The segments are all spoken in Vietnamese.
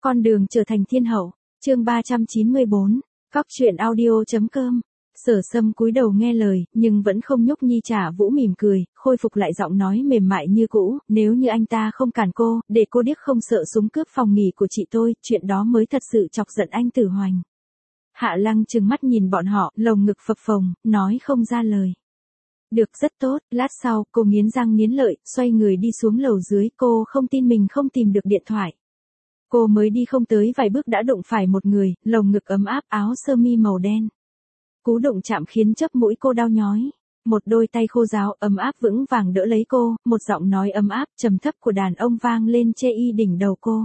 Con đường trở thành thiên hậu, chương 394, Cóc truyện audio.com. Sở Sâm cúi đầu nghe lời, nhưng vẫn không nhúc nhi. Trả Vũ mỉm cười, khôi phục lại giọng nói mềm mại như cũ, nếu như anh ta không cản cô, để cô điếc không sợ súng cướp phòng nghỉ của chị tôi, chuyện đó mới thật sự chọc giận anh Tử Hoành. Hạ Lăng trừng mắt nhìn bọn họ, lồng ngực phập phồng, nói không ra lời. Được, rất tốt. Lát sau, cô nghiến răng nghiến lợi, xoay người đi xuống lầu dưới. Cô không tin mình không tìm được điện thoại. Cô mới đi không tới vài bước đã đụng phải một người, lồng ngực ấm áp, áo sơ mi màu đen. Cú đụng chạm khiến chóp mũi cô đau nhói. Một đôi tay khô ráo ấm áp vững vàng đỡ lấy cô, một giọng nói ấm áp trầm thấp của đàn ông vang lên chê y đỉnh đầu cô.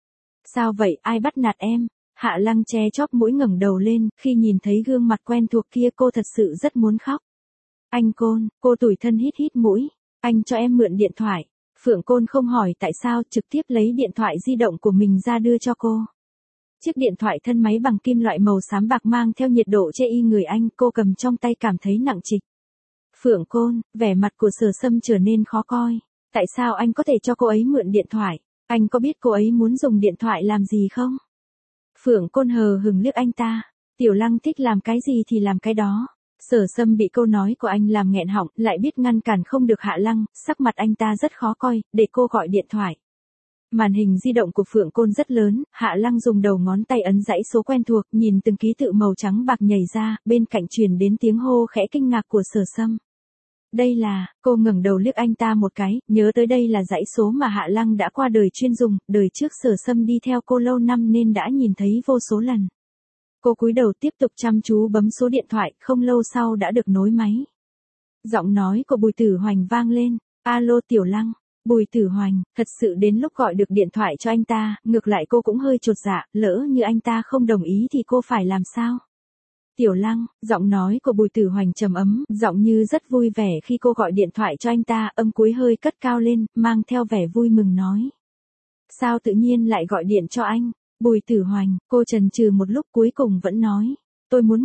Sao vậy, ai bắt nạt em? Hạ Lăng che chóp mũi ngẩng đầu lên, khi nhìn thấy gương mặt quen thuộc kia cô thật sự rất muốn khóc. Anh Côn, cô tủi thân hít hít mũi. Anh cho em mượn điện thoại. Phượng Côn không hỏi tại sao, trực tiếp lấy điện thoại di động của mình ra đưa cho cô. Chiếc điện thoại thân máy bằng kim loại màu xám bạc mang theo nhiệt độ chê y người anh, cô cầm trong tay cảm thấy nặng trịch. Phượng Côn, vẻ mặt của Sở Sâm trở nên khó coi. Tại sao anh có thể cho cô ấy mượn điện thoại? Anh có biết cô ấy muốn dùng điện thoại làm gì không? Phượng Côn hờ hững liếc anh ta. Tiểu Lăng thích làm cái gì thì làm cái đó. Sở Sâm bị câu nói của anh làm nghẹn họng, lại biết ngăn cản không được Hạ Lăng, sắc mặt anh ta rất khó coi, để cô gọi điện thoại. Màn hình di động của Phượng Côn rất lớn, Hạ Lăng dùng đầu ngón tay ấn dãy số quen thuộc, nhìn từng ký tự màu trắng bạc nhảy ra, bên cạnh truyền đến tiếng hô khẽ kinh ngạc của Sở Sâm. Đây là, cô ngẩng đầu liếc anh ta một cái, nhớ tới đây là dãy số mà Hạ Lăng đã qua đời chuyên dùng, đời trước Sở Sâm đi theo cô lâu năm nên đã nhìn thấy vô số lần. Cô cúi đầu tiếp tục chăm chú bấm số điện thoại, không lâu sau đã được nối máy. Giọng nói của Bùi Tử Hoành vang lên, alo Tiểu Lăng. Bùi Tử Hoành, thật sự đến lúc gọi được điện thoại cho anh ta, ngược lại cô cũng hơi chột dạ, lỡ như anh ta không đồng ý thì cô phải làm sao? Tiểu Lăng, giọng nói của Bùi Tử Hoành trầm ấm, giọng như rất vui vẻ khi cô gọi điện thoại cho anh ta, âm cuối hơi cất cao lên, mang theo vẻ vui mừng nói. Sao tự nhiên lại gọi điện cho anh? Bùi Tử Hoành, cô chần chừ một lúc cuối cùng vẫn nói. Tôi muốn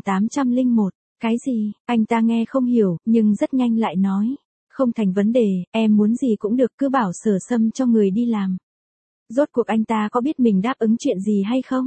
1801, cái gì? Anh ta nghe không hiểu, nhưng rất nhanh lại nói. Không thành vấn đề, em muốn gì cũng được, cứ bảo Sở Sâm cho người đi làm. Rốt cuộc anh ta có biết mình đáp ứng chuyện gì hay không?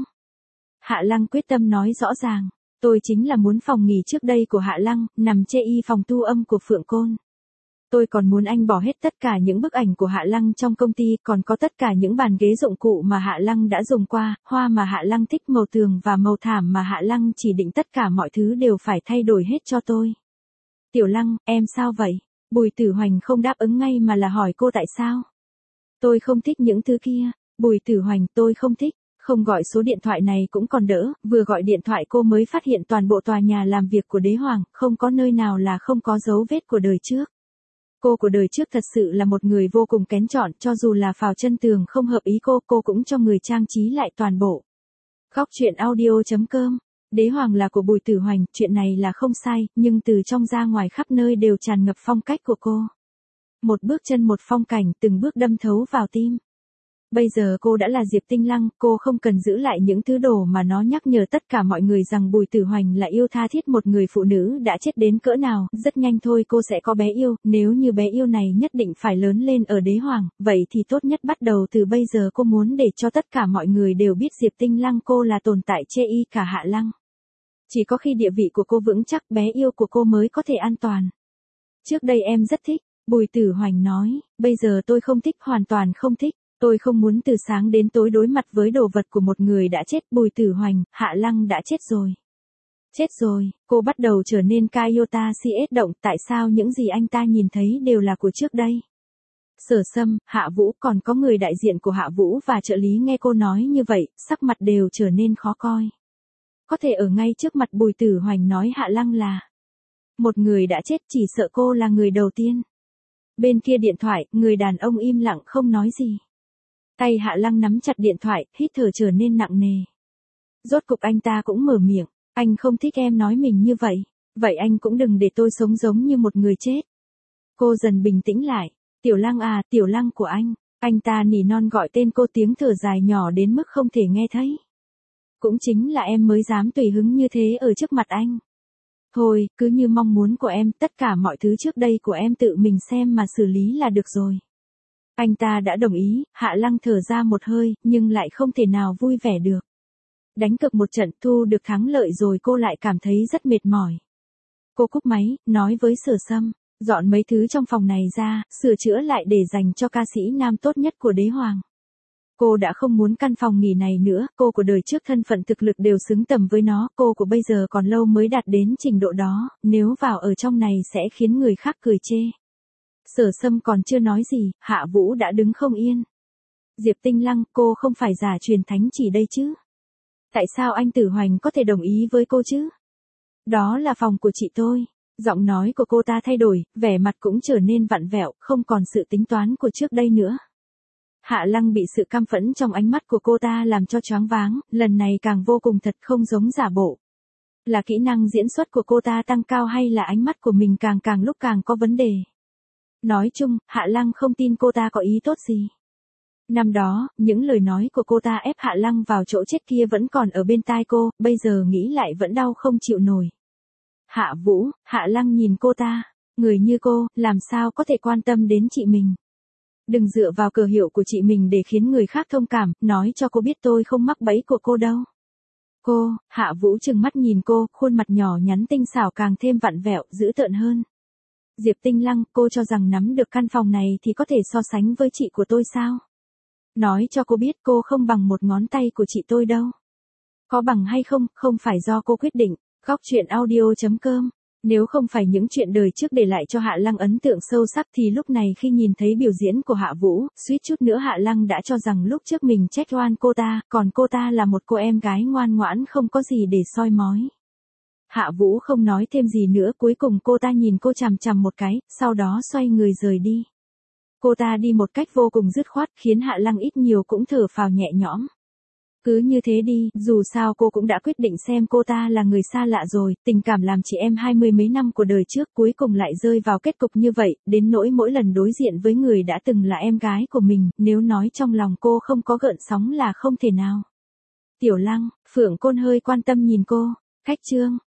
Hạ Lăng quyết tâm nói rõ ràng. Tôi chính là muốn phòng nghỉ trước đây của Hạ Lăng, nằm chê y phòng thu âm của Phượng Côn. Tôi còn muốn anh bỏ hết tất cả những bức ảnh của Hạ Lăng trong công ty, còn có tất cả những bàn ghế dụng cụ mà Hạ Lăng đã dùng qua, hoa mà Hạ Lăng thích, màu tường và màu thảm mà Hạ Lăng chỉ định, tất cả mọi thứ đều phải thay đổi hết cho tôi. Tiểu Lăng, em sao vậy? Bùi Tử Hoành không đáp ứng ngay mà là hỏi cô tại sao? Tôi không thích những thứ kia. Bùi Tử Hoành, tôi không thích. Không gọi số điện thoại này cũng còn đỡ, vừa gọi điện thoại cô mới phát hiện toàn bộ tòa nhà làm việc của Đế Hoàng, không có nơi nào là không có dấu vết của đời trước. Cô của đời trước thật sự là một người vô cùng kén chọn, cho dù là phào chân tường không hợp ý cô cũng cho người trang trí lại toàn bộ. Cóc truyện audio.com. Đế Hoàng là của Bùi Tử Hoành, chuyện này là không sai, nhưng từ trong ra ngoài khắp nơi đều tràn ngập phong cách của cô. Một bước chân một phong cảnh, từng bước đâm thấu vào tim. Bây giờ cô đã là Diệp Tinh Lăng, cô không cần giữ lại những thứ đồ mà nó nhắc nhở tất cả mọi người rằng Bùi Tử Hoành là yêu tha thiết một người phụ nữ đã chết đến cỡ nào, rất nhanh thôi cô sẽ có bé yêu, nếu như bé yêu này nhất định phải lớn lên ở Đế Hoàng, vậy thì tốt nhất bắt đầu từ bây giờ cô muốn để cho tất cả mọi người đều biết Diệp Tinh Lăng cô là tồn tại chê y cả Hạ Lăng. Chỉ có khi địa vị của cô vững chắc bé yêu của cô mới có thể an toàn. Trước đây em rất thích, Bùi Tử Hoành nói, bây giờ tôi không thích, hoàn toàn không thích. Tôi không muốn từ sáng đến tối đối mặt với đồ vật của một người đã chết. Bùi Tử Hoành, Hạ Lăng đã chết rồi. Chết rồi, cô bắt đầu trở nên Kaiota CS động, tại sao những gì anh ta nhìn thấy đều là của trước đây? Sở Sâm, Hạ Vũ, còn có người đại diện của Hạ Vũ và trợ lý nghe cô nói như vậy, sắc mặt đều trở nên khó coi. Có thể ở ngay trước mặt Bùi Tử Hoành nói Hạ Lăng là một người đã chết, chỉ sợ cô là người đầu tiên. Bên kia điện thoại, người đàn ông im lặng không nói gì. Tay Hạ Lăng nắm chặt điện thoại, hít thở trở nên nặng nề. Rốt cục anh ta cũng mở miệng, anh không thích em nói mình như vậy, vậy anh cũng đừng để tôi sống giống như một người chết. Cô dần bình tĩnh lại, Tiểu Lăng à, Tiểu Lăng của anh ta nỉ non gọi tên cô, tiếng thở dài nhỏ đến mức không thể nghe thấy. Cũng chính là em mới dám tùy hứng như thế ở trước mặt anh. Thôi, cứ như mong muốn của em, tất cả mọi thứ trước đây của em tự mình xem mà xử lý là được rồi. Anh ta đã đồng ý, Hạ Lăng thở ra một hơi, nhưng lại không thể nào vui vẻ được. Đánh cược một trận thu được thắng lợi rồi cô lại cảm thấy rất mệt mỏi. Cô cúp máy, nói với Sở Sâm, dọn mấy thứ trong phòng này ra, sửa chữa lại để dành cho ca sĩ nam tốt nhất của đế hoàng. Cô đã không muốn căn phòng nghỉ này nữa, cô của đời trước thân phận thực lực đều xứng tầm với nó, cô của bây giờ còn lâu mới đạt đến trình độ đó, nếu vào ở trong này sẽ khiến người khác cười chê. Sở Sâm còn chưa nói gì, Hạ Vũ đã đứng không yên. Diệp Tinh Lăng, cô không phải giả truyền thánh chỉ đây chứ? Tại sao anh Tử Hoành có thể đồng ý với cô chứ? Đó là phòng của chị tôi. Giọng nói của cô ta thay đổi, vẻ mặt cũng trở nên vặn vẹo, không còn sự tính toán của trước đây nữa. Hạ Lăng bị sự căm phẫn trong ánh mắt của cô ta làm cho choáng váng, lần này càng vô cùng thật không giống giả bộ. Là kỹ năng diễn xuất của cô ta tăng cao hay là ánh mắt của mình càng lúc càng có vấn đề? Nói chung, Hạ Lăng không tin cô ta có ý tốt gì. Năm đó, những lời nói của cô ta ép Hạ Lăng vào chỗ chết kia vẫn còn ở bên tai cô, bây giờ nghĩ lại vẫn đau không chịu nổi. Hạ Vũ, Hạ Lăng nhìn cô ta, người như cô, làm sao có thể quan tâm đến chị mình. Đừng dựa vào cờ hiệu của chị mình để khiến người khác thông cảm, nói cho cô biết tôi không mắc bẫy của cô đâu. Cô, Hạ Vũ trừng mắt nhìn cô, khuôn mặt nhỏ nhắn tinh xảo càng thêm vặn vẹo, dữ tợn hơn. Diệp Tinh Lăng, cô cho rằng nắm được căn phòng này thì có thể so sánh với chị của tôi sao? Nói cho cô biết cô không bằng một ngón tay của chị tôi đâu. Có bằng hay không, không phải do cô quyết định. Góc truyện audio.com. Nếu không phải những chuyện đời trước để lại cho Hạ Lăng ấn tượng sâu sắc thì lúc này khi nhìn thấy biểu diễn của Hạ Vũ, suýt chút nữa Hạ Lăng đã cho rằng lúc trước mình trách oan cô ta, còn cô ta là một cô em gái ngoan ngoãn không có gì để soi mói. Hạ Vũ không nói thêm gì nữa, cuối cùng cô ta nhìn cô chằm chằm một cái, sau đó xoay người rời đi. Cô ta đi một cách vô cùng dứt khoát, khiến Hạ Lăng ít nhiều cũng thở phào nhẹ nhõm. Cứ như thế đi, dù sao cô cũng đã quyết định xem cô ta là người xa lạ rồi, tình cảm làm chị em 20 mấy năm của đời trước cuối cùng lại rơi vào kết cục như vậy, đến nỗi mỗi lần đối diện với người đã từng là em gái của mình, nếu nói trong lòng cô không có gợn sóng là không thể nào. Tiểu Lăng, Phượng Côn hơi quan tâm nhìn cô, khách trương.